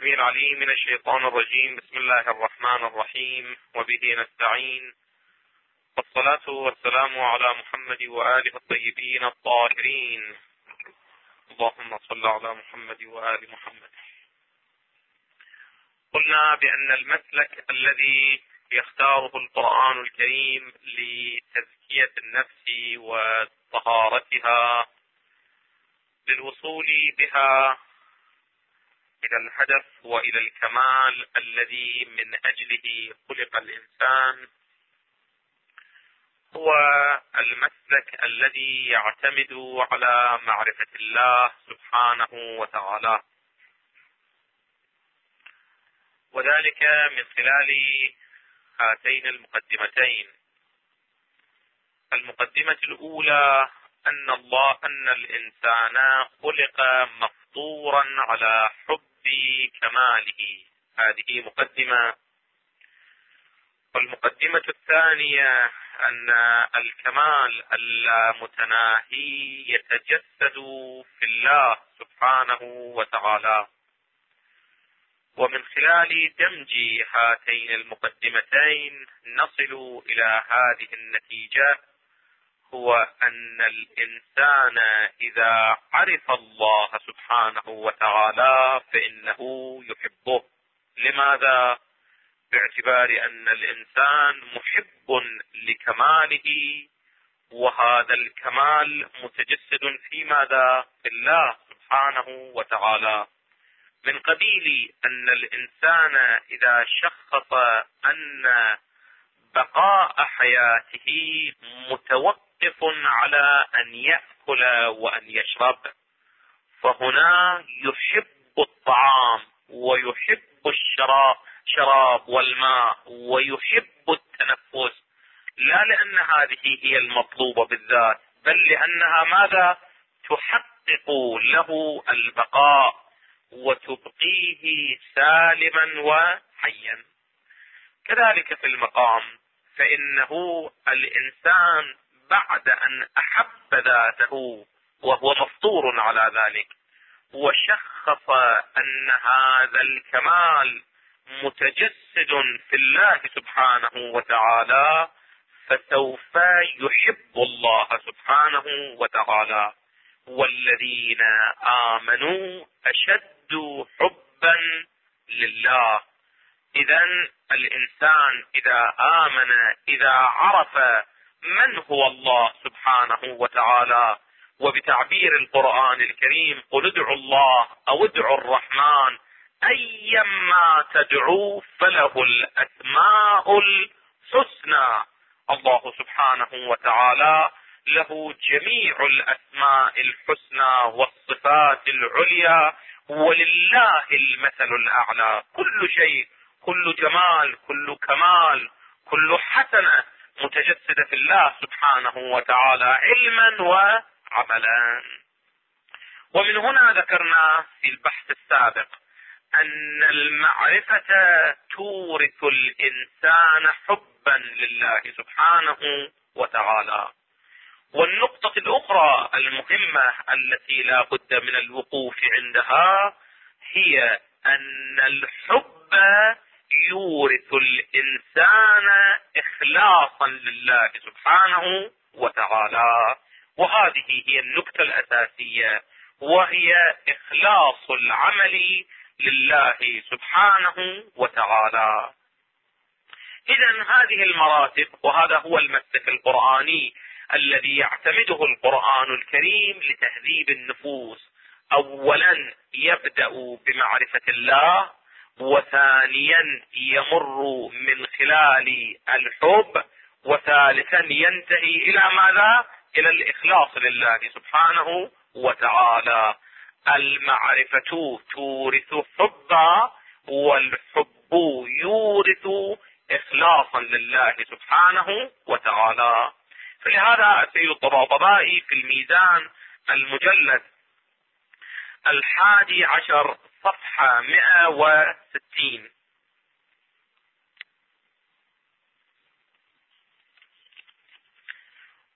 السميع العليم من الشيطان الرجيم. بسم الله الرحمن الرحيم، وبه نستعين، والصلاة والسلام على محمد وآله الطيبين الطاهرين. اللهم صل على محمد وآل محمد. قلنا بأن المسلك الذي يختاره القرآن الكريم لتزكية النفس وطهارتها للوصول بها إلى الهدف وإلى الكمال الذي من أجله خلق الإنسان هو المسلك الذي يعتمد على معرفة الله سبحانه وتعالى، وذلك من خلال هاتين المقدمتين. المقدمة الأولى أن الإنسان خلق مفطورا على حب كماله، هذه مقدمة. والمقدمة الثانية أن الكمال اللامتناهي يتجسد في الله سبحانه وتعالى. ومن خلال دمج هاتين المقدمتين نصل إلى هذه النتيجة، هو أن الإنسان إذا عرف الله سبحانه وتعالى فإنه يحبه. لماذا؟ باعتبار أن الإنسان محب لكماله، وهذا الكمال متجسد في ماذا؟ في الله سبحانه وتعالى. من قبيل أن الإنسان إذا شخص أن بقاء حياته متوقف على أن يأكل وأن يشرب، فهنا يحب الطعام ويحب الشراب والماء ويحب التنفس، لا لأن هذه هي المطلوبة بالذات، بل لأنها ماذا؟ تحقق له البقاء وتبقيه سالما وحيا. كذلك في المقام، فإنه الإنسان بعد أن أحب ذاته وهو مفطور على ذلك، وشخص أن هذا الكمال متجسد في الله سبحانه وتعالى، فسوف يحب الله سبحانه وتعالى. والذين آمنوا أشد حبا لله. إذن الإنسان إذا آمن، إذا عرف من هو الله سبحانه وتعالى، وبتعبير القرآن الكريم قل ادعوا الله أو ادعوا الرحمن أيما تدعوا فله الأسماء الحسنى. الله سبحانه وتعالى له جميع الأسماء الحسنى والصفات العليا، ولله المثل الأعلى. كل شيء، كل جمال، كل كمال، كل حسنة متجسدة في الله سبحانه وتعالى علما وعملا. ومن هنا ذكرنا في البحث السابق أن المعرفة تورث الإنسان حبا لله سبحانه وتعالى. والنقطة الأخرى المهمة التي لا بد من الوقوف عندها هي أن الحب يورث الإنسان إخلاصا لله سبحانه وتعالى. وهذه هي النقطة الأساسية، وهي إخلاص العمل لله سبحانه وتعالى. إذن هذه المراتب، وهذا هو المسلك القرآني الذي يعتمده القرآن الكريم لتهذيب النفوس. أولا يبدأ بمعرفة الله، وثانيا يمر من خلال الحب، وثالثا ينتهي إلى ماذا؟ إلى الإخلاص لله سبحانه وتعالى. المعرفة تورث حبا، والحب يورث إخلاصا لله سبحانه وتعالى. فلهذا السيد الطباطبائي في الميزان المجلد 11 صفحة 160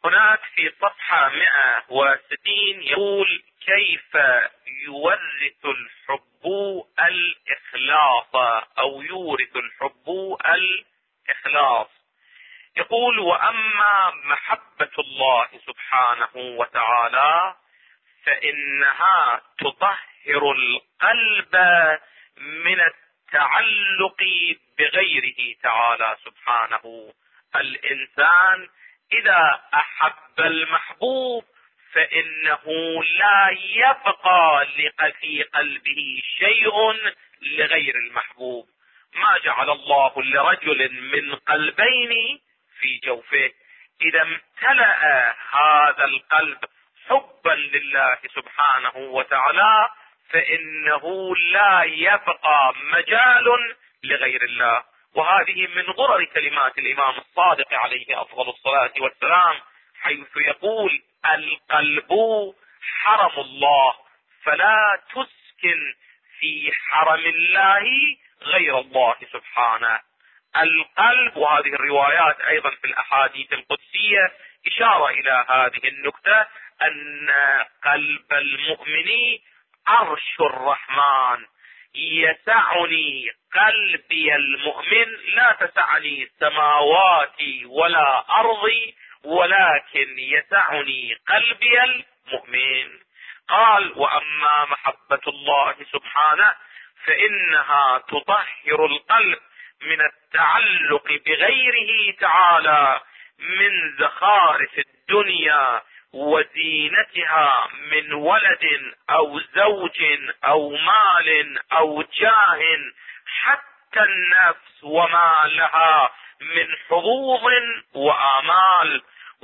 هناك في صفحة 160 يقول: كيف يورث الحب الإخلاص، أو يورث الحب الإخلاص. يقول: وأما محبة الله سبحانه وتعالى فإنها تطهر القلب من التعلق بغيره تعالى سبحانه. الإنسان إذا أحب المحبوب فإنه لا يبقى في قلبه شيء لغير المحبوب. ما جعل الله لرجل من قلبين في جوفه. إذا امتلأ هذا القلب حبا لله سبحانه وتعالى فإنه لا يبقى مجال لغير الله. وهذه من غرر كلمات الإمام الصادق عليه أفضل الصلاة والسلام، حيث يقول: القلب حرم الله، فلا تسكن في حرم الله غير الله سبحانه. القلب، وهذه الروايات أيضا في الأحاديث القدسية إشارة إلى هذه النكتة، أن قلب المؤمن عرش الرحمن. يسعني قلبي المؤمن، لا تسعني سماواتي ولا أرضي، ولكن يسعني قلبي المؤمن. قال: وأما محبة الله سبحانه فإنها تطهر القلب من التعلق بغيره تعالى من زخارف الدنيا وزينتها من ولد أو زوج أو مال أو جاه، حتى النفس وما لها من حظوظ وآمال،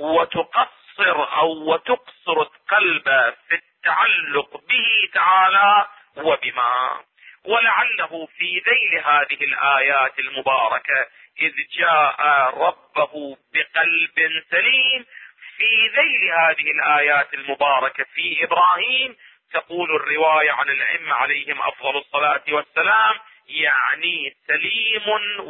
وتقصر القلب في التعلق به تعالى وبما. ولعله في ذيل هذه الآيات المباركة إذ جاء ربه بقلب سليم، في ذيل هذه الآيات المباركة في إبراهيم تقول الرواية عن الأئمة عليهم أفضل الصلاة والسلام: يعني سليم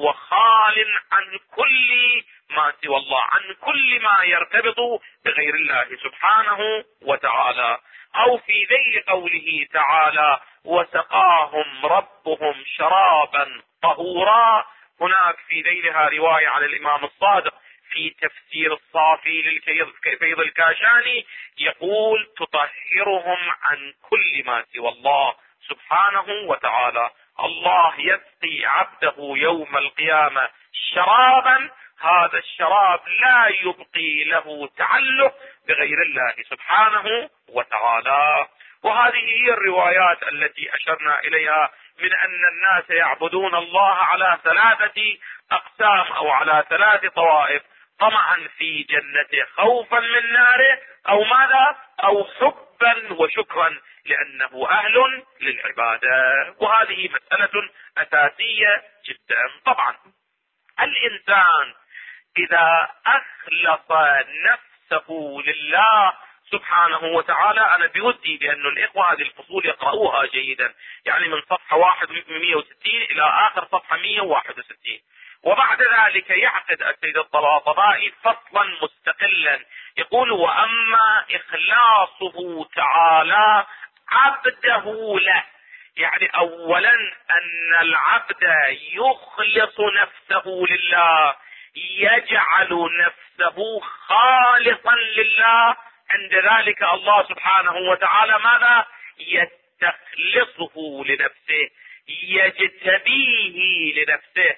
وخال عن كل ما سوى الله، عن كل ما يرتبط بغير الله سبحانه وتعالى. أو في ذيل قوله تعالى: وسقاهم ربهم شرابا طهورا. هناك في ذيلها رواية عن الإمام الصادق في تفسير الصافي للفيض الكاشاني يقول: تطهرهم عن كل ما سوى الله سبحانه وتعالى. الله يسقي عبده يوم القيامة شرابا، هذا الشراب لا يبقي له تعلق بغير الله سبحانه وتعالى. وهذه هي الروايات التي أشرنا إليها من أن الناس يعبدون الله على 3 أقسام أو على 3 طوائف: طمعا في جنته، خوفا من ناره، أو ماذا؟ أو حبا وشكرا لأنه أهل للعبادة. وهذه مسألة أساسية جدا. طبعا الإنسان إذا أخلص نفسه لله سبحانه وتعالى، أنا بودي بأن الإخوة هذه الفصول يقرأوها جيدا، يعني من صفحة 160 إلى آخر صفحة 161. وبعد ذلك يعقد السيد الطباطبائي فصلا مستقلا يقول: وأما إخلاصه تعالى عبده له. يعني أولا أن العبد يخلص نفسه لله، يجعل نفسه خالصا لله. عند ذلك الله سبحانه وتعالى ماذا؟ يستخلصه لنفسه، يجتبيه لنفسه،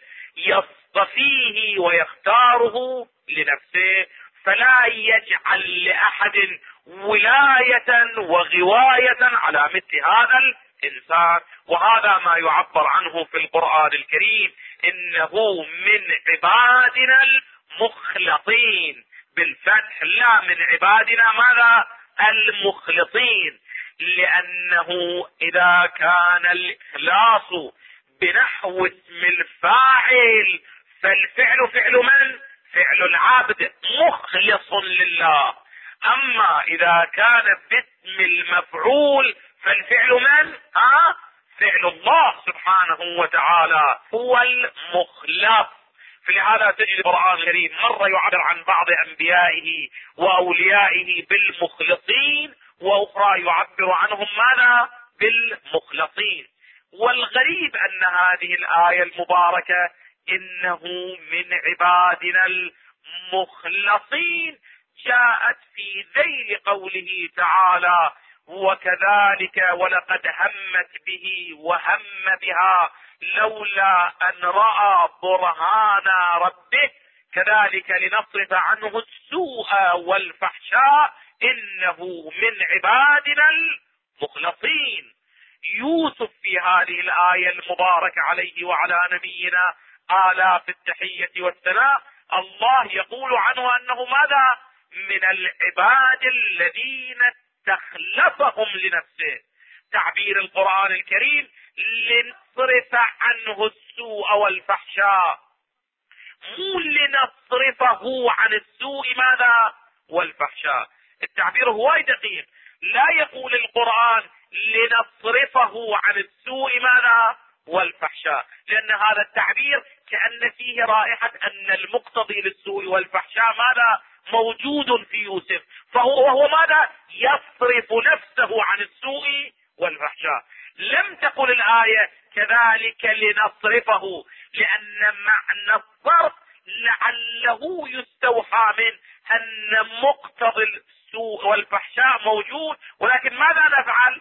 يصطفيه ويختاره لنفسه، فلا يجعل لأحد ولاية وغواية على مثل هذا الإنسان. وهذا ما يعبر عنه في القرآن الكريم: إنه من عبادنا المخلصين، بالفتح، لا من عبادنا ماذا؟ المخلصين. لأنه إذا كان الإخلاص بنحو اسم الفاعل فالفعل فعل من؟ فعل العبد مخلص لله. أما إذا كان باسم المفعول فالفعل من؟ فعل الله سبحانه وتعالى هو المخلص. فلهذا تجد القرآن الكريم مرة يعبر عن بعض أنبيائه وأوليائه بالمخلصين، وأخرى يعبر عنهم ماذا؟ بالمخلصين. والغريب أن هذه الآية المباركة إنه من عبادنا المخلصين جاءت في ذيل قوله تعالى: وكذلك ولقد همت به وهم بها لولا أن رأى برهان ربه كذلك لنصرف عنه السوء والفحشاء إنه من عبادنا المخلصين. يوسف في هذه الآية المباركة عليه وعلى نبينا آلاف التحية والثناء الله يقول عنه أنه ماذا؟ من العباد الذين استخلفهم لنفسه. تعبير القرآن الكريم: لنصرف عنه السوء والفحشاء، مو لنصرفه عن السوء ماذا؟ والفحشاء. التعبير هو دقيق، لا يقول القرآن لنصرفه عن السوء ماذا؟ والفحشاء، لأن هذا التعبير كأن فيه رائحة أن المقتضي للسوء والفحشاء ماذا؟ موجود في يوسف، وهو ماذا؟ يصرف نفسه عن السوء والفحشاء. لم تقل الآية كذلك لنصرفه، لأن معنى الصرف لعله يستوحى من أن مقتضي السوء والفحشاء موجود، ولكن ماذا نفعل؟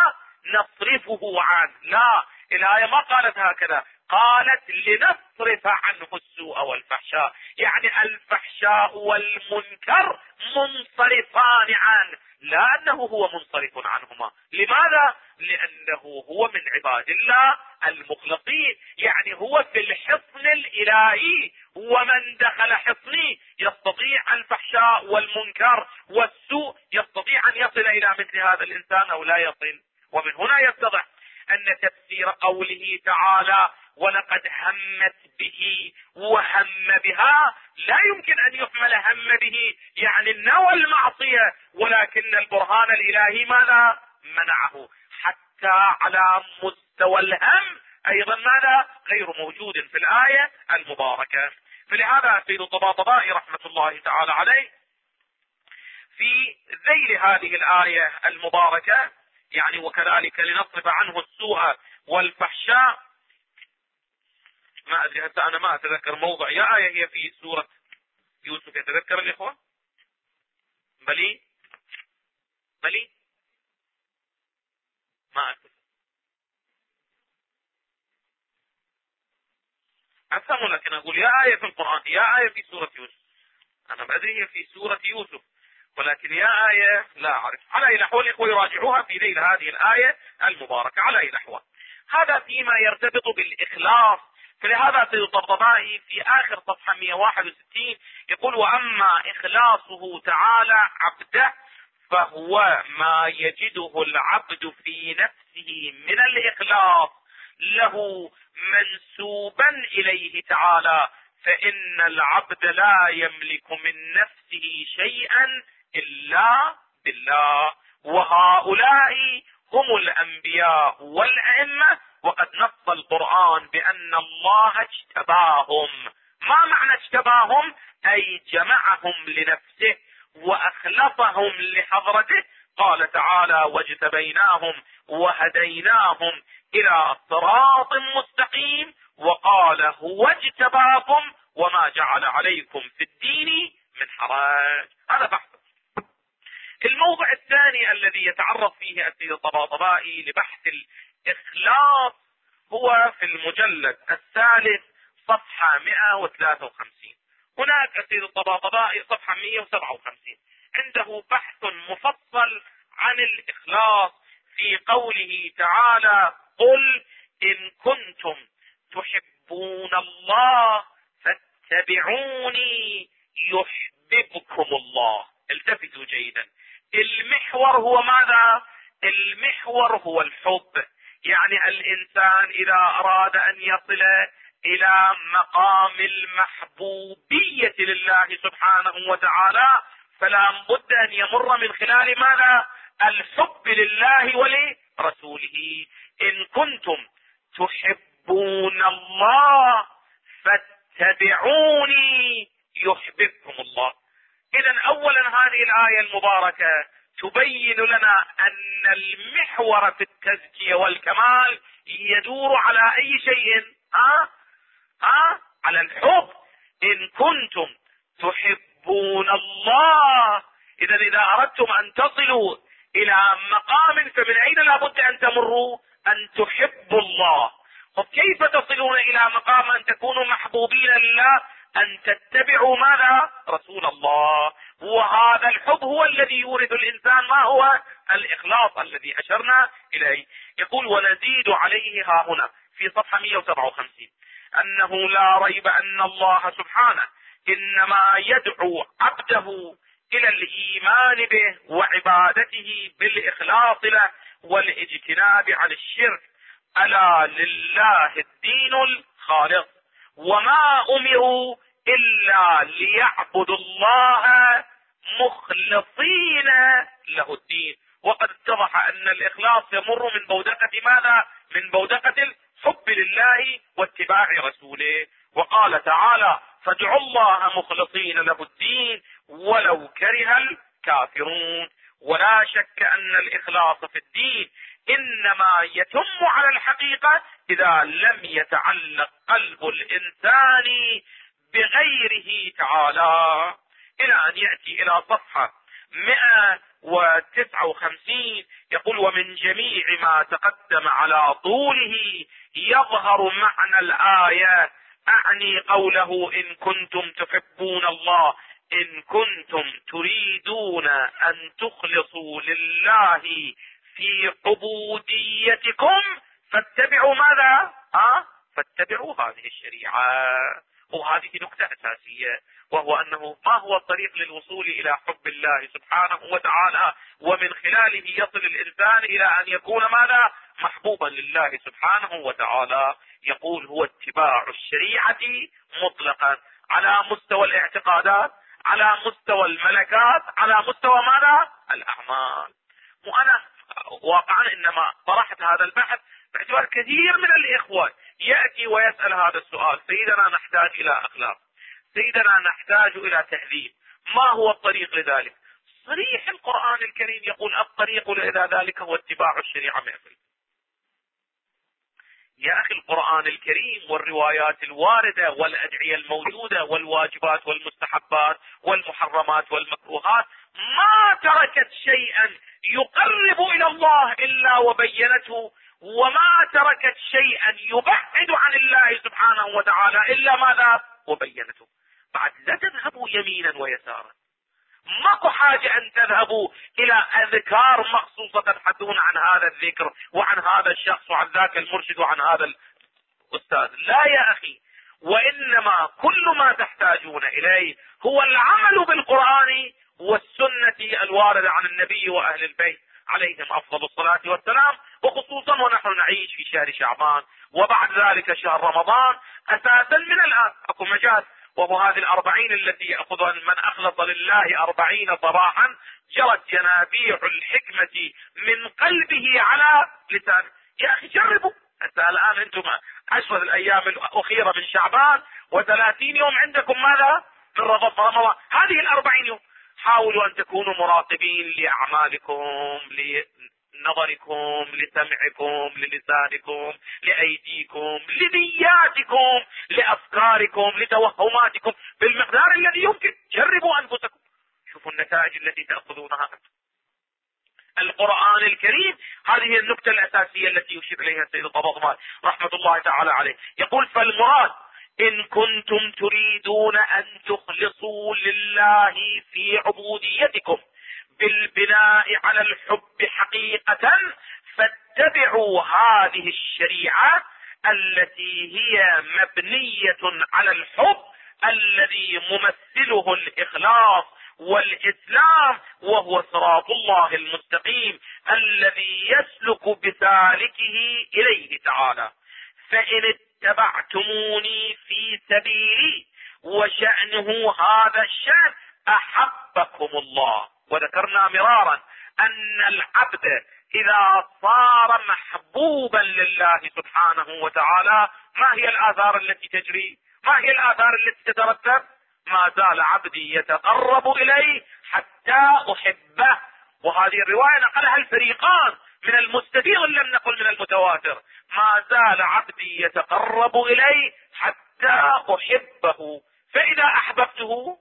نصرفه عنه. لا، الآية ما قالت هكذا، قالت لنصرف عنه السوء والفحشاء، يعني الفحشاء والمنكر منصرفان عنه، لا أنه هو منصرف عنهما. لماذا؟ لأنه هو من عباد الله المخلصين، يعني هو في الحصن الإلهي، ومن دخل حصني يستطيع الفحشاء والمنكر والسوء، يستطيع أن يصل إلى مثل هذا الإنسان أو لا يصل. ومن هنا يتضح أن تفسير قوله تعالى ولقد همت به وهم بها لا يمكن أن يحمل هم به يعني النوى المعصية، ولكن البرهان الإلهي ماذا؟ منعه. حتى على مستوى الهم أيضا ماذا؟ غير موجود في الآية المباركة. فلهذا سيد الطباطبائي رحمة الله تعالى عليه في ذيل هذه الآية المباركة، يعني وكذلك لنصرف عنه السوء والفحشاء، ما أدري حتى أنا ما أتذكر موضع يا آية هي في سورة يوسف، يتذكر الإخوة؟ بلي ما أفهم، لكن أقول يا آية في القرآن، يا آية في سورة يوسف. أنا ما أدري هي في سورة يوسف، ولكن يا آية لا أعرف. على أي نحو الإخوة يراجعوها في ذيل هذه الآية المباركة على أي نحو. هذا فيما يرتبط بالإخلاص. فلهذا سيد الطبطبائي في آخر صفحة 161 يقول: وأما إخلاصه تعالى عبده فهو ما يجده العبد في نفسه من الإخلاص له منسوبا إليه تعالى، فإن العبد لا يملك من نفسه شيئا إلا بالله، وهؤلاء هم الأنبياء والأئمة، وقد نص القرآن بأن الله اجتباهم. ما معنى اجتباهم؟ أي جمعهم لنفسه وأخلصهم لحضرته. قال تعالى: واجتبيناهم وهديناهم إلى صراط مستقيم، وقال: هو اجتباكم وما جعل عليكم في الدين من حرج. هذا بحث. الموضع الثاني الذي يتعرض فيه السيد الطباطبائي لبحث الإخلاص هو في المجلد الثالث صفحة 153. هناك السيد الطباطبائي صفحة 157 عنده بحث مفصل عن الإخلاص في قوله تعالى: قل إن كنتم تحبون الله فاتبعوني يحببكم الله. التفتوا جيدا، المحور هو ماذا؟ المحور هو الحب. يعني الإنسان إذا أراد أن يصل إلى مقام المحبوبية لله سبحانه وتعالى فلا بد أن يمر من خلال ماذا؟ الحب لله ولرسوله. إن كنتم تحبون الله فاتبعوني يحببكم الله. اذا اولا هذه الآية المباركة تبين لنا ان المحور في التزكية والكمال يدور على اي شيء؟ على الحب. ان كنتم تحبون الله، اذا اردتم ان تصلوا الى مقام فمن اين لابد ان تمروا؟ ان تحبوا الله. وكيف تصلون الى مقام ان تكونوا محبوبين لله؟ ان تتبعوا ماذا؟ رسول الله. وهذا الحب هو الذي يورد الانسان ما هو؟ الاخلاص الذي اشرنا اليه. يقول ونزيد عليه ها هنا في صفحة 157 انه لا ريب ان الله سبحانه انما يدعو عبده الى الايمان به وعبادته بالاخلاص له والاجتناب عن الشرك. الا لله الدين الخالص وما امروا الا ليعبدوا الله مخلصين له الدين. وقد اتضح ان الاخلاص يمر من بودقة ماذا؟ من بودقة الحب لله واتباع رسوله. وقال تعالى فادعوا الله مخلصين له الدين ولو كره الكافرون. ولا شك ان الاخلاص في الدين انما يتم على الحقيقة اذا لم يتعلق قلب الانسان بغيره تعالى. الى ان يأتي الى صفحة 159 يقول ومن جميع ما تقدم على طوله يظهر معنى الآية، اعني قوله ان كنتم تحبون الله، ان كنتم تريدون ان تخلصوا لله في عبوديتكم فاتبعوا ماذا؟ فاتبعوا هذه الشريعة. وهذه نقطة اساسية، وهو انه ما هو الطريق للوصول الى حب الله سبحانه وتعالى ومن خلاله يصل الانسان الى ان يكون ماذا؟ محبوبا لله سبحانه وتعالى. يقول هو اتباع الشريعة مطلقا على مستوى الاعتقادات، على مستوى الملكات، على مستوى ماذا؟ الاعمال. وانا واقعا انما طرحت هذا البحث باعتبار كثير من الاخوة يأتي ويسأل هذا السؤال: سيدنا نحتاج الى اخلاق، سيدنا نحتاج الى تهذيب، ما هو الطريق لذلك؟ صريح القرآن الكريم يقول الطريق الى ذلك هو اتباع الشريعة 100%. يا اخي القرآن الكريم والروايات الواردة والادعية الموجودة والواجبات والمستحبات والمحرمات والمكروهات ما تركت شيئا يقرب الى الله الا وبينته، وما تركت شيئا يبعد عن الله سبحانه وتعالى الا ماذا؟ وبينته. بعد لا تذهبوا يمينا ويسارا، ماكو حاجة ان تذهبوا الى اذكار مخصوصة تبحثون عن هذا الذكر وعن هذا الشخص وعن ذاك المرشد وعن هذا الاستاذ. لا يا اخي، وانما كل ما تحتاجون اليه هو العمل بالقرآن والسنة الواردة عن النبي واهل البيت عليهم افضل الصلاة والسلام، وخصوصا ونحن نعيش في شهر شعبان وبعد ذلك شهر رمضان. اساسا من الان اكو مجال، وهو هذه 40 التي يأخذها من أخلص لله 40 صباحا جرت ينابيع الحكمة من قلبه على لسانه. يا أخي جربوا. حتى الآن أنتم 10 الأيام الأخيرة من شعبان و30 يوم عندكم ماذا؟ من رمضان. هذه 40 يوم حاولوا أن تكونوا مراقبين لأعمالكم، لنظركم، لسمعكم، للسانكم، لأيديكم، لنياتكم، لأفكاركم، لتوهماتكم بالمقدار الذي يمكن. جربوا أنفسكم، شوفوا النتائج التي تأخذونها. القرآن الكريم هذه النقطة الأساسية التي يشير إليها السيد الطباطبائي رحمة الله تعالى عليه. يقول فالمراد إن كنتم تريدون أن تخلصوا لله في عبوديتكم بالبناء على الحب حقيقة فاتبعوا هذه الشريعة التي هي مبنية على الحب الذي ممثله الإخلاص والإسلام، وهو صراط الله المستقيم الذي يسلك بسالكه إليه تعالى. فإن اتبعتموني في سبيلي وشأنه هذا الشأن أحبكم الله. وذكرنا مرارا أن العبد إذا صار محبوبا لله سبحانه وتعالى ما هي الآثار التي تجري؟ ما هي الآثار التي تترتب؟ ما زال عبدي يتقرب إلي حتى أحبه. وهذه الرواية نقلها الفريقان من المستفيض لم نقل من المتواتر. ما زال عبدي يتقرب إلي حتى أحبه، فإذا أحببته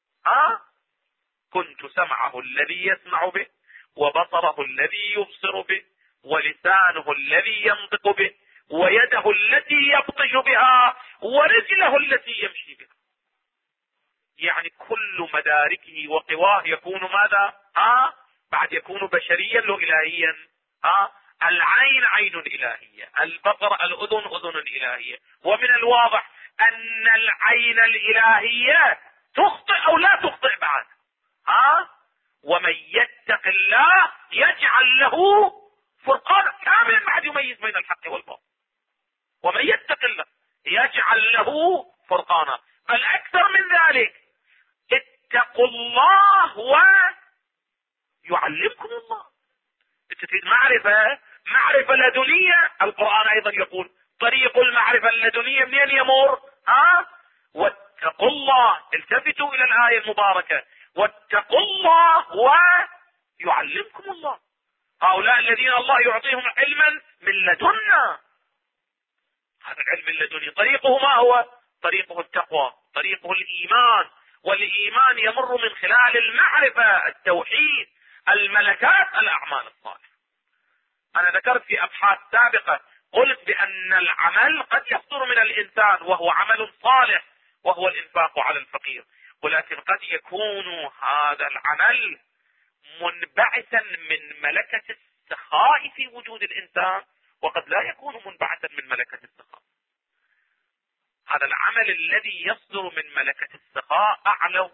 كنت سمعه الذي يسمع به، وبصره الذي يبصر به، ولسانه الذي ينطق به، ويده التي يبطش بها، ورجله التي يمشي بها. يعني كل مداركه وقواه يكون ماذا؟ بعد يكون بشريا لو إلهيا. العين عين إلهية، البصر الأذن أذن إلهية. ومن الواضح أن العين الإلهية تخطئ أو لا تخطئ بعد. ومن يتق الله يجعل له فرقانا كاملا بعد يميز بين الحق والباطل. ومن يتق الله يجعل له فرقانا، بل أكثر من ذلك، اتقوا الله ويعلمكم الله. تريد معرفة لدنية، القرآن أيضا يقول طريق المعرفة اللدنية منين يمر؟ واتقوا الله. التفتوا إلى الآية المباركة، واتقوا الله ويعلمكم الله. هؤلاء الذين الله يعطيهم علما من لدنا، هذا العلم اللدني طريقه ما هو؟ طريقه التقوى، طريقه الإيمان. والإيمان يمر من خلال المعرفة، التوحيد، الملكات، الأعمال الصالحة. أنا ذكرت في أبحاث سابقة قلت بأن العمل قد يصدر من الإنسان وهو عمل صالح، وهو الإنفاق على الفقير، ولكن قد يكون هذا العمل منبعثا من ملكة السخاء في وجود الإنسان، وقد لا يكون منبعثا من ملكة السخاء. هذا العمل الذي يصدر من ملكة السخاء أعلى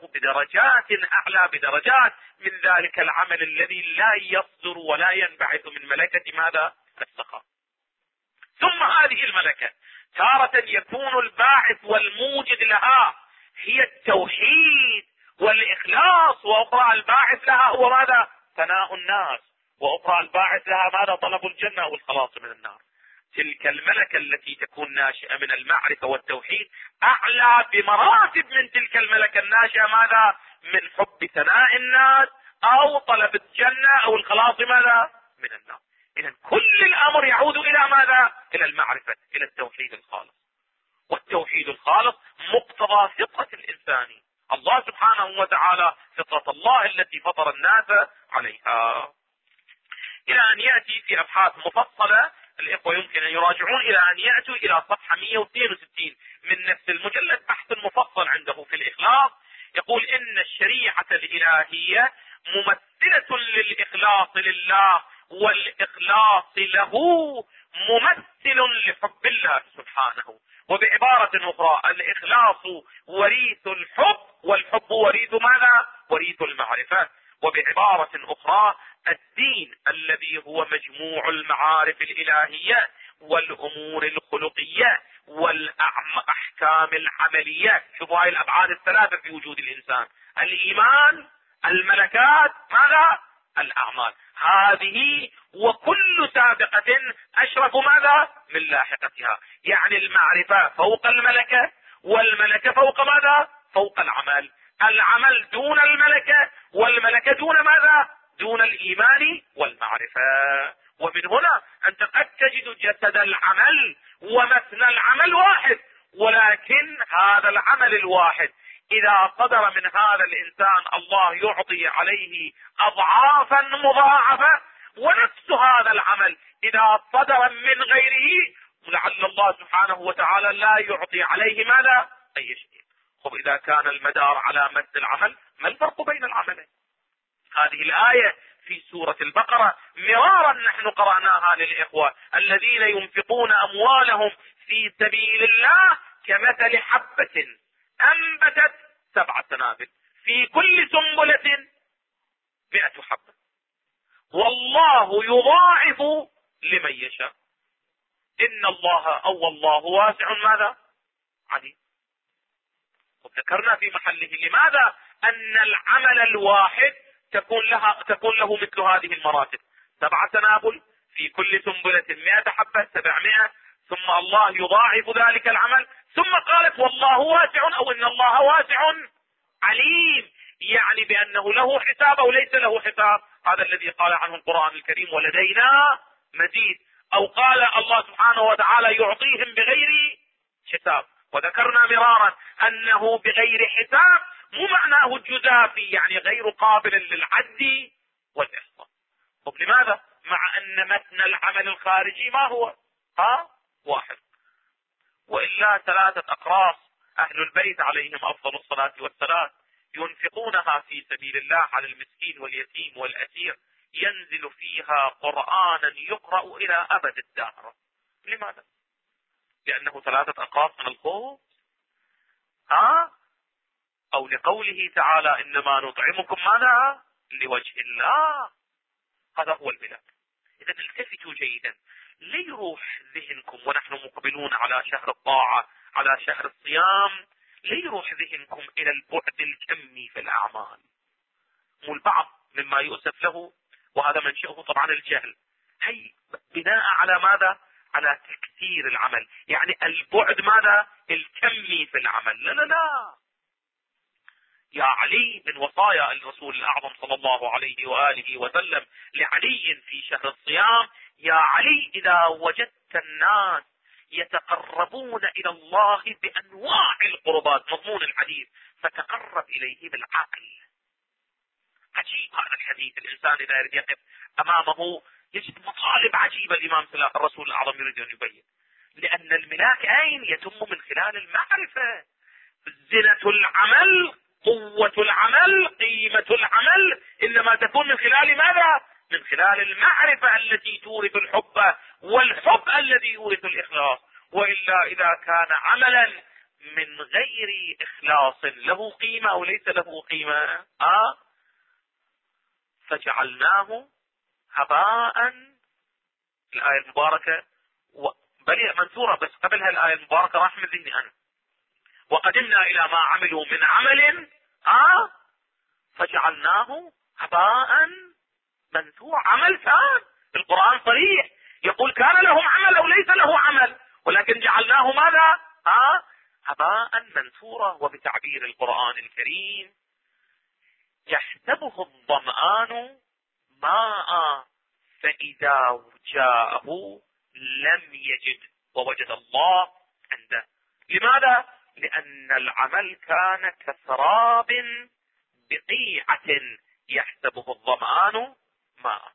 بدرجات من ذلك العمل الذي لا يصدر ولا ينبعث من ملكة ماذا؟ السخاء. ثم هذه الملكة تارة يكون الباعث والموجد لها هي التوحيد والإخلاص، وأخرى الباعث لها هو ماذا؟ ثناء الناس، وأخرى الباعث لها ماذا؟ طلب الجنة والخلاص من النار. تلك الملكة التي تكون ناشئة من المعرفة والتوحيد أعلى بمراتب من تلك الملكة الناشئة ماذا؟ من حب ثناء الناس أو طلب الجنة أو الخلاص ماذا؟ من النار. إذن كل الأمر يعود إلى ماذا؟ إلى المعرفة، إلى التوحيد الخالص. والتوحيد الخالص مقتضى فطرة الإنسان. الله سبحانه وتعالى فطرة الله التي فطر الناس عليها. إلى أن يأتي في أبحاث مفصلة، الإخوة يمكن أن يراجعون إلى أن يأتوا إلى صفحة 162 من نفس المجلد، بحث مفصل عنده في الإخلاص. يقول إن الشريعة الإلهية ممثلة للإخلاص لله، والإخلاص له ممثل لحب الله سبحانه. وبعبارة أخرى الإخلاص وريث الحب، والحب وريث ماذا؟ وريث المعرفة. وبعبارة أخرى الدين الذي هو مجموع المعارف الإلهية والأمور الخلقية والأحكام العملية. شوفوا هاي الأبعاد الثلاثة في وجود الإنسان: الإيمان، الملكات، ماذا؟ الأعمال. هذه وكل سابقة أشرف ماذا؟ من لاحقتها. يعني المعرفة فوق الملكة، والملكة فوق ماذا؟ فوق العمل. العمل دون الملكة، والملكة دون ماذا؟ دون الإيمان والمعرفة. ومن هنا أنت قد تجد جسد العمل ومثنى العمل واحد، ولكن هذا العمل الواحد إذا صدر من هذا الإنسان الله يعطي عليه أضعافا مضاعفة، ونفس هذا العمل إذا صدر من غيره لعل الله سبحانه وتعالى لا يعطي عليه ماذا؟ أي شيء. طب إذا كان المدار على مد العمل، ما الفرق بين العملين؟ هذه الآية في سورة البقرة مرارا نحن قرأناها للإخوة: الذين ينفقون أموالهم في سبيل الله كمثل حبة أنبتت 7 سنابل في كل سنبلة 100 حبة والله يضاعف لمن يشاء إن الله والله واسع ماذا؟ عليم. وذكرنا في محله لماذا أن العمل الواحد تكون له مثل هذه المراتب: 7 سنابل في كل سنبلة 100 حبة 700، ثم الله يضاعف ذلك العمل ثم قالت والله واسع او ان الله واسع عليم، يعني بانه له حساب او ليس له حساب. هذا الذي قال عنه القرآن الكريم ولدينا مزيد. او قال الله سبحانه وتعالى يعطيهم بغير حساب، وذكرنا مرارا انه بغير حساب مو معناه جزافي، يعني غير قابل للعد والاحصاء. طب لماذا؟ مع ان متن العمل الخارجي ما هو؟ واحد. وإلا 3 أقراص أهل البيت عليهم أفضل الصلاة والسلام ينفقونها في سبيل الله على المسكين واليتيم والأسير، ينزل فيها قرآنا يقرأ إلى أبد الدهر. لماذا؟ لأنه 3 أقراص من الخبز، أو لقوله تعالى إنما نطعمكم ماذا؟ لوجه الله. هذا هو الملاك. إذا التفتوا جيدا، ليروح ذهنكم ونحن مقبلون على شهر الطاعة، على شهر الصيام، ليروح ذهنكم إلى البعد الكمي في الأعمال. والبعض مما يؤسف له، وهذا منشأه طبعا الجهل، هي بناء على ماذا؟ على تكثير العمل، يعني البعد ماذا؟ الكمي في العمل. لا لا لا، يا علي من وصايا الرسول الأعظم صلى الله عليه وآله وسلم لعلي في شهر الصيام: يا علي إذا وجدت الناس يتقربون إلى الله بأنواع القربات، مضمون الحديث، فتقرب إليه بالعقل. عجيب هذا الحديث. الإنسان إذا يريد يقف أمامه يجد مطالب عجيبة. الإمام الرسول الأعظم يريد أن يبين، لأن الملاك أين يتم من خلال المعرفة. زنة العمل، قوة العمل، قيمة العمل إنما تكون من خلال ماذا؟ من خلال المعرفة التي تورث الحب، والحب الذي يورث الإخلاص. وإلا إذا كان عملا من غير إخلاص له قيمة أو ليس له قيمة، فجعلناه هباء. الآية المباركة بل منثورة، بس قبلها الآية المباركة راح من ذهني أنا: وقدمنا إلى ما عملوا من عمل فجعلناه هباء منثورا. عمل كان، القرآن صريح يقول كان لهم عمل أو ليس له عمل، ولكن جعلناه ماذا؟ هباء منثورا. وبتعبير القرآن الكريم: يحسبه الظمآن ماء فإذا جاءه لم يجد ووجد الله عنده. لماذا؟ لأن العمل كان كسراب بقيعة يحسبه الظمآن ماء.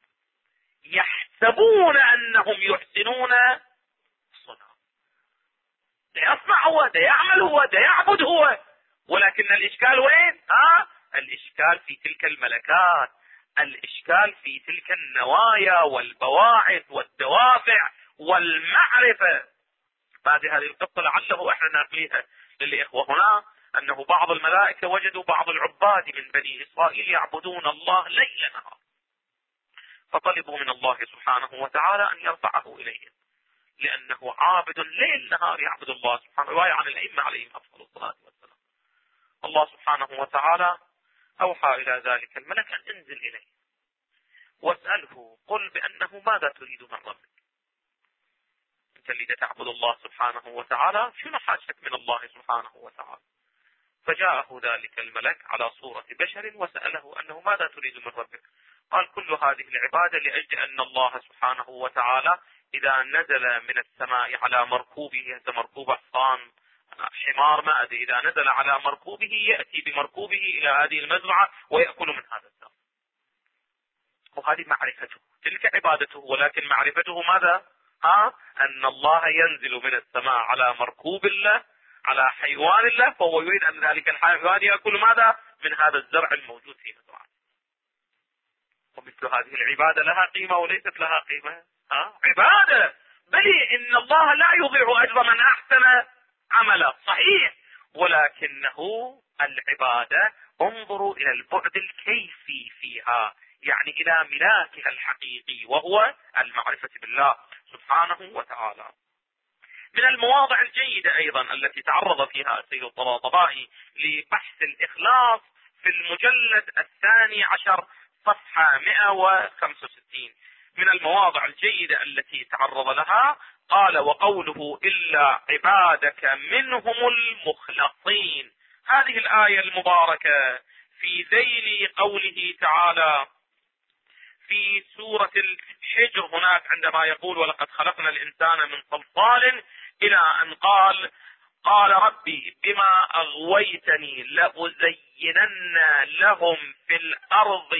يحسبون أنهم يحسنون صنعا، يصنع هو، ده يعمل هو، ده يعبد هو، ولكن الإشكال وين؟ الإشكال في تلك الملكات، الإشكال في تلك النوايا والبواعث والدوافع والمعرفة. بعد هذه القصة لعله احنا نقليها للإخوة هنا، أنه بعض الملائكة وجدوا بعض العباد من بني إسرائيل يعبدون الله ليل نهار، فطلبوا من الله سبحانه وتعالى أن يرفعه إليهم، لأنه عابد ليل نهار يعبد الله سبحانه. رواية عن الأئمة عليهم أفضل الصلاة والسلام. الله سبحانه وتعالى أوحى إلى ذلك الملك أن انزل إليه واسأله، قل بأنه ماذا تريد من ربك؟ أنت اللي تعبد الله سبحانه وتعالى، شنو حاجتك من الله سبحانه وتعالى؟ فجاءه ذلك الملك على صورة بشر وسأله أنه ماذا تريد من ربك؟ قال: كل هذه العبادة لأجل أن الله سبحانه وتعالى إذا نزل من السماء على مركوبه، هذا مركوب حصان حمار ما أدري، إذا نزل على مركوبه يأتي بمركوبه إلى هذه المزرعة ويأكل من هذا الزرع. وهذه معرفته، تلك عبادته، ولكن معرفته ماذا؟ أن الله ينزل من السماء على مركوب الله، على حيوان الله، فهو يريد أن ذلك الحيوان يأكل ماذا؟ من هذا الزرع الموجود في مزرعة. ومثل هذه العبادة لها قيمة وليست لها قيمة؟ عبادة، بل إن الله لا يضيع أجر من أحسن عملا، صحيح، ولكنه العبادة انظروا إلى البعد الكيفي فيها، يعني إلى ملاكها الحقيقي وهو المعرفة بالله سبحانه وتعالى. من المواضع الجيدة أيضا التي تعرض فيها السيد الطباطبائي لبحث الإخلاص في المجلد 12 صفحة 165، من المواضع الجيدة التي تعرض لها قال وقوله إلا عبادك منهم المخلصين. هذه الآية المباركة في ذيل قوله تعالى في سورة الحجر هناك عندما يقول ولقد خلقنا الإنسان من صلصال إلى أن قال ربي بما أغويتني لأزينن لهم في الأرض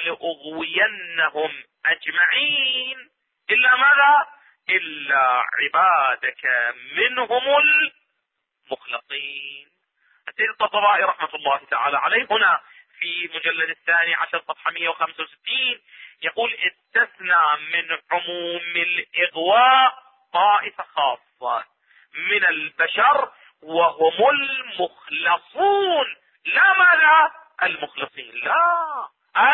ولأغوينهم أجمعين إلا ماذا؟ إلا عبادك منهم المخلصين. السيد الطبراني رحمة الله تعالى عليه هنا في مجلد 12 صفحة 165 يقول استثنى من عموم الإغواء طائفة خاصة من البشر وهم المخلصون. لا ماذا؟ المخلصين، لا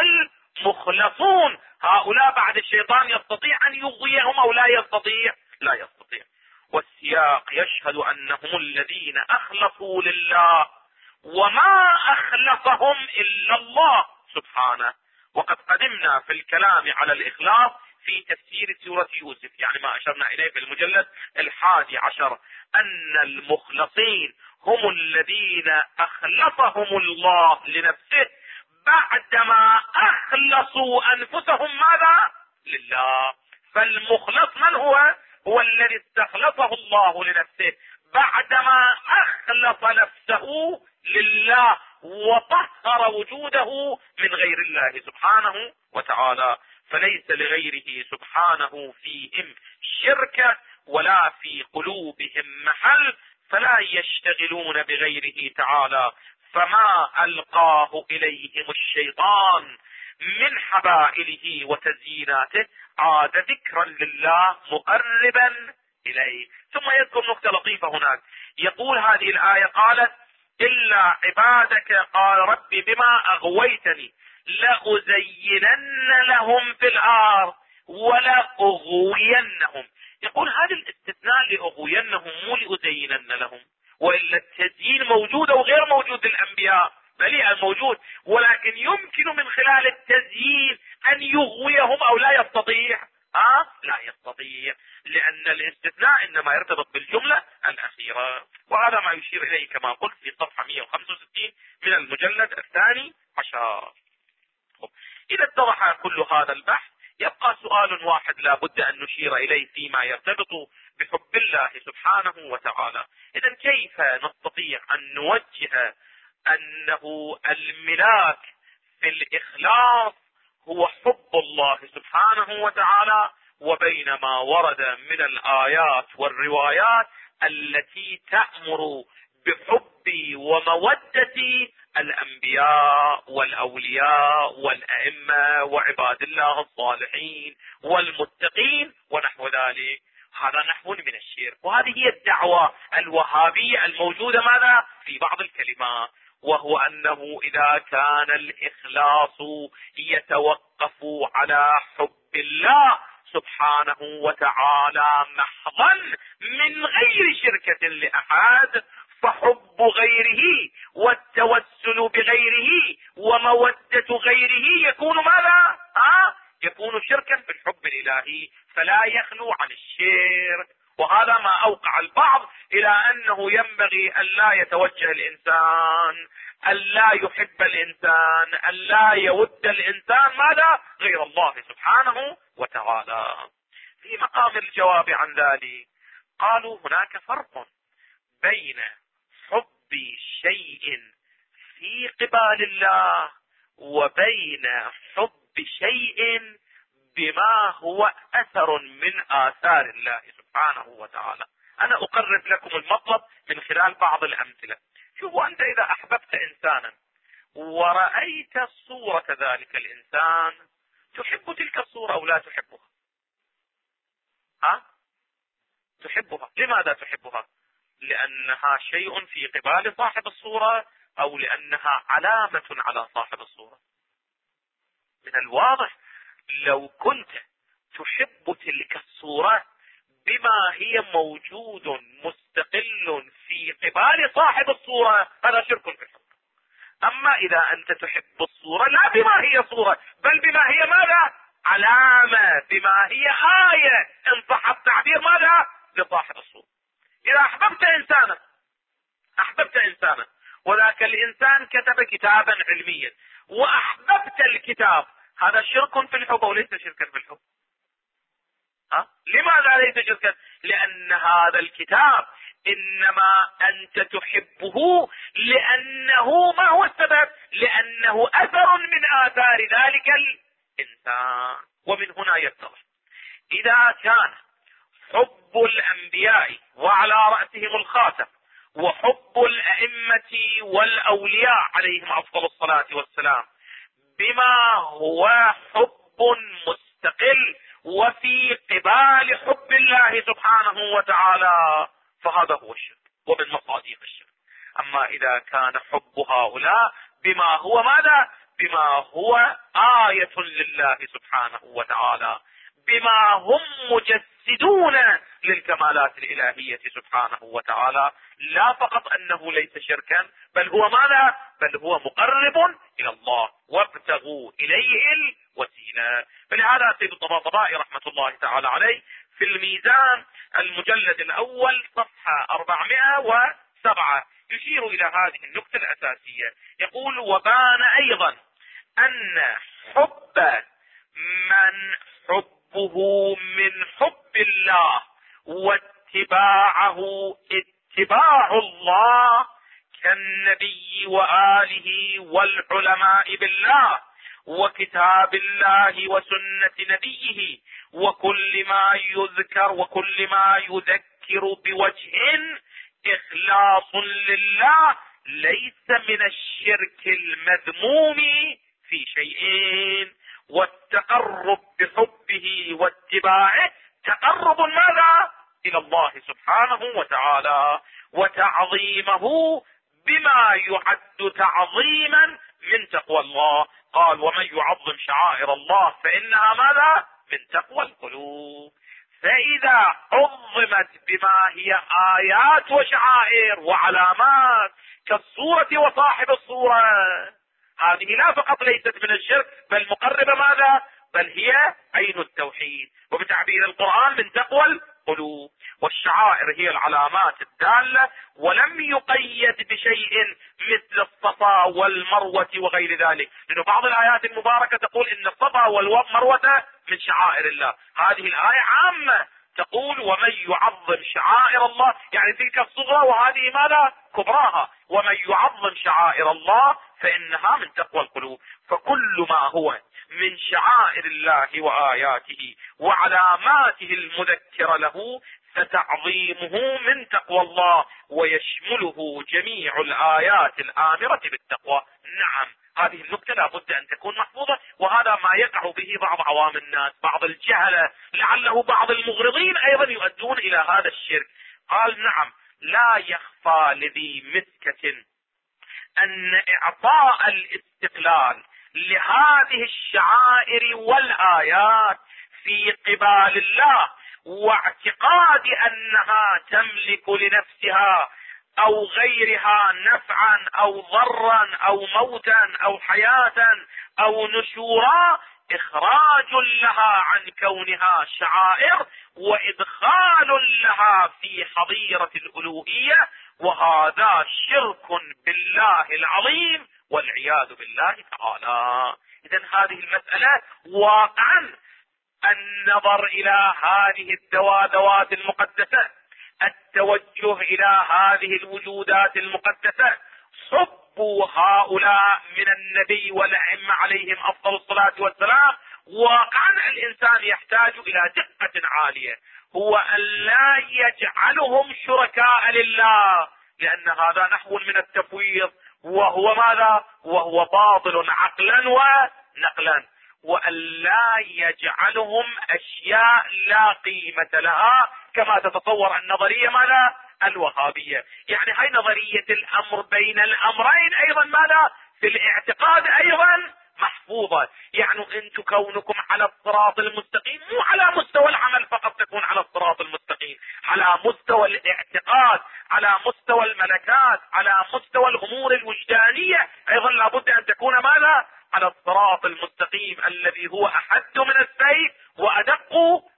المخلصون. هؤلاء بعد الشيطان يستطيع أن يغويهم أو لا يستطيع؟ لا يستطيع. والسياق يشهد أنهم الذين أخلصوا لله وما أخلصهم إلا الله سبحانه. وقد قدمنا في الكلام على الإخلاص في تفسير سورة يوسف، يعني ما أشرنا إليه في المجلد 11، أن المخلصين هم الذين أخلصهم الله لنفسه بعدما أخلصوا أنفسهم ماذا؟ لله. فالمخلص من هو؟ هو الذي استخلصه الله لنفسه بعدما أخلص نفسه لله وطهر وجوده من غير الله سبحانه وتعالى. فليس لغيره سبحانه فيهم شركة ولا في قلوبهم محل، فلا يشتغلون بغيره تعالى. فما ألقاه إليهم الشيطان من حبائله وتزييناته عاد ذكرا لله مقربا إليه. ثم يذكر نقطة لطيفة هناك، يقول هذه الآية قالت إلا عبادك، قال ربي بما أغويتني لأزينن لهم في الأرض ولأغوينهم. يقول هذا الاستثناء لأغوينهم مو لأزينن لهم، وإلا التزيين موجود وغير موجود للأنبياء، بل موجود، ولكن يمكن من خلال التزيين أن يغويهم أو لا يستطيع؟ لا يستطيع، لأن الاستثناء إنما يرتبط بالجملة الأخيرة. وهذا ما يشير إليه كما قلت في صفحة 165 من المجلد 12. إذا اتضح كل هذا البحث يبقى سؤال واحد لا بد أن نشير إليه فيما يرتبط بحب الله سبحانه وتعالى. إذا كيف نستطيع أن نوجه أنه الملاك في الإخلاص هو حب الله سبحانه وتعالى، وبينما ورد من الآيات والروايات التي تأمر بحب ومودة الأنبياء والأولياء والأئمة وعباد الله الصالحين والمتقين ونحو ذلك، هذا نحو من الشرك. وهذه هي الدعوة الوهابية الموجودة ماذا في بعض الكلمات، وهو أنه إذا كان الإخلاص يتوقف على حب الله سبحانه وتعالى محضا من غير شركة لأحد، فحب غيره والتوسل بغيره ومودة غيره يكون ماذا؟ يكون شركا في الحب الإلهي، فلا يخلو عن الشرك. وهذا ما أوقع البعض إلى أنه ينبغي أن لا يتوجه الإنسان، أن لا يحب الإنسان، أن لا يود الإنسان ماذا؟ غير الله سبحانه وتعالى. في مقام الجواب عن ذلك قالوا هناك فرق بين حب شيء في قبال الله وبين حب شيء بما هو أثر من آثار الله سبحانه وتعالى. أنا أقرب لكم المطلب من خلال بعض الأمثلة. شوفوا، أنت إذا أحببت إنسانا ورأيت صورة ذلك الإنسان، تحب تلك الصورة أو لا تحبها؟ تحبها. لماذا تحبها؟ لأنها شيء في قبال صاحب الصورة أو لأنها علامة على صاحب الصورة؟ من الواضح لو كنت تحب تلك الصورة بما هي موجود مستقل في قبال صاحب الصورة، هذا شرك في الحب. أما إذا أنت تحب الصورة لا بما هي صورة، بل بما هي ماذا؟ علامة، بما هي آية، إن صح التعبير ماذا؟ لصاحب الصورة. إذا أحببت إنسانا وذاك الإنسان كتب كتابا علميا وأحببت الكتاب، هذا شرك في الحب وليس شركا في الحب. لماذا ليس شركا؟ لأن هذا الكتاب إنما أنت تحبه لأنه، ما هو السبب؟ لأنه أثر من آثار ذلك الإنسان. ومن هنا يتضح إذا كان حب الأنبياء وعلى رأسهم الخاتم وحب الأئمة والأولياء عليهم أفضل الصلاة والسلام بما هو حب مستقل وفي قبال حب الله سبحانه وتعالى، فهذا هو الشرك ومن مصادق الشرك. أما إذا كان حب هؤلاء بما هو ماذا؟ بما هو آية لله سبحانه وتعالى، بما هم مجسدون للكمالات الإلهية سبحانه وتعالى، لا فقط أنه ليس شركا بل هو ماذا؟ بل هو مقرب إلى الله، وابتغوا إليه الوسيلة. فلهذا سيد الطباطبائي رحمة الله تعالى عليه في الميزان المجلد الأول صفحة 407 يشير إلى هذه النقطة الأساسية، يقول: وبان أيضا أن حب من حبه من حب الله واتباعه اتباع الله كالنبي وآله والعلماء بالله وكتاب الله وسنة نبيه وكل ما يذكر وكل ما يذكر بوجه إخلاص لله ليس من الشرك المذموم في شيء، والتقرب بحبه واتباعه تقرب ماذا؟ إلى الله سبحانه وتعالى، وتعظيمه بما يعد تعظيما من تقوى الله. قال: ومن يعظم شعائر الله فإنها ماذا؟ من تقوى القلوب. فإذا عظمت بما هي آيات وشعائر وعلامات كالصورة وصاحب الصورة، هذه لا فقط ليست من الشرك بل مقربة ماذا؟ بل هي عين التوحيد، وبتعبير القرآن من تقوى القلوب. والشعائر هي العلامات الدالة، ولم يقيد بشيء مثل الصفا والمروة وغير ذلك، لأن بعض الآيات المباركة تقول إن الصفا والمروة من شعائر الله. هذه الآية عامة تقول: ومن يعظم شعائر الله، يعني تلك الصغرى وهذه ماذا؟ كبراها. ومن يعظم شعائر الله فإنها من تقوى القلوب. فكل ما هو من شعائر الله وآياته وعلاماته المذكرة له فتعظيمه من تقوى الله، ويشمله جميع الآيات الآمرة بالتقوى. نعم، هذه النقطة لابد أن تكون محفوظة، وهذا ما يقع به بعض عوام الناس، بعض الجهلة، لعله بعض المغرضين أيضا يؤدون إلى هذا الشرك. قال: نعم، لا يخفى لذي مسكة أن إعطاء الاستقلال لهذه الشعائر والآيات في قبال الله واعتقاد أنها تملك لنفسها أو غيرها نفعا أو ضرا أو موتا أو حياة أو نشورا، إخراج لها عن كونها شعائر وإدخال لها في حظيرة الألوهية، وهذا شرك بالله العظيم والعياذ بالله تعالى. إذن هذه المسألة واقعا النظر إلى هذه الذوات المقدسة، التوجه إلى هذه الوجودات المقدسة، حب هؤلاء من النبي والأئمة عليهم أفضل الصلاة والسلام، واقعا الإنسان يحتاج إلى دقة عالية، هو أن لا يجعلهم شركاء لله، لأن هذا نحو من التفويض، وهو ماذا؟ وهو باطل عقلا ونقلا. وأن لا يجعلهم أشياء لا قيمة لها كما تتصور النظرية ماذا؟ الوهابية. يعني هاي نظرية الأمر بين الأمرين أيضا ماذا؟ في الاعتقاد أيضا محفوظة. يعني أنتم كونكم على الصراط المستقيم مو على مستوى العمل فقط تكون على الصراط المستقيم، على مستوى الاعتقاد، على مستوى الملكات، على مستوى الأمور الوجدانية أيضا لابد أن تكون ماذا؟ على الصراط المستقيم الذي هو أحد من السيف وأدق من الشيء.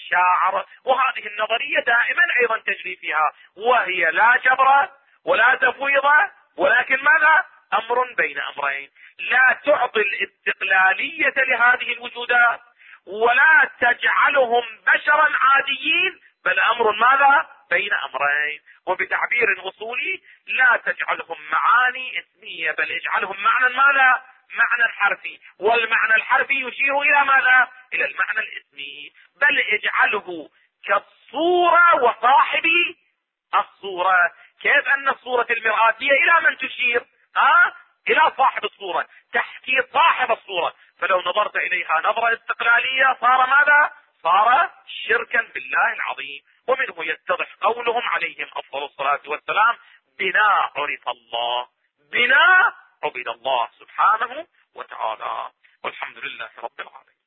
الشاعر. وهذه النظرية دائما ايضا تجري فيها، وهي لا جبر ولا تفويض، ولكن ماذا؟ امر بين امرين. لا تعطي الاستقلالية لهذه الوجودات ولا تجعلهم بشرا عاديين، بل امر ماذا؟ بين امرين. وبتعبير اصولي لا تجعلهم معاني اسمية، بل اجعلهم معنى ماذا؟ معنى حرفي. والمعنى الحرفي يشير الى ماذا؟ الى المعنى الاسمي. بل اجعله كالصورة وصاحب الصورة. كيف ان الصورة المرآتية الى من تشير؟ الى صاحب الصورة، تحكي صاحب الصورة. فلو نظرت اليها نظرة استقلالية صار ماذا؟ صار شركا بالله العظيم. ومنه يتضح قولهم عليهم افضل الصلاة والسلام: بنا عرف الله، بنا عبد الله سبحانه وتعالى. والحمد لله رب العالمين.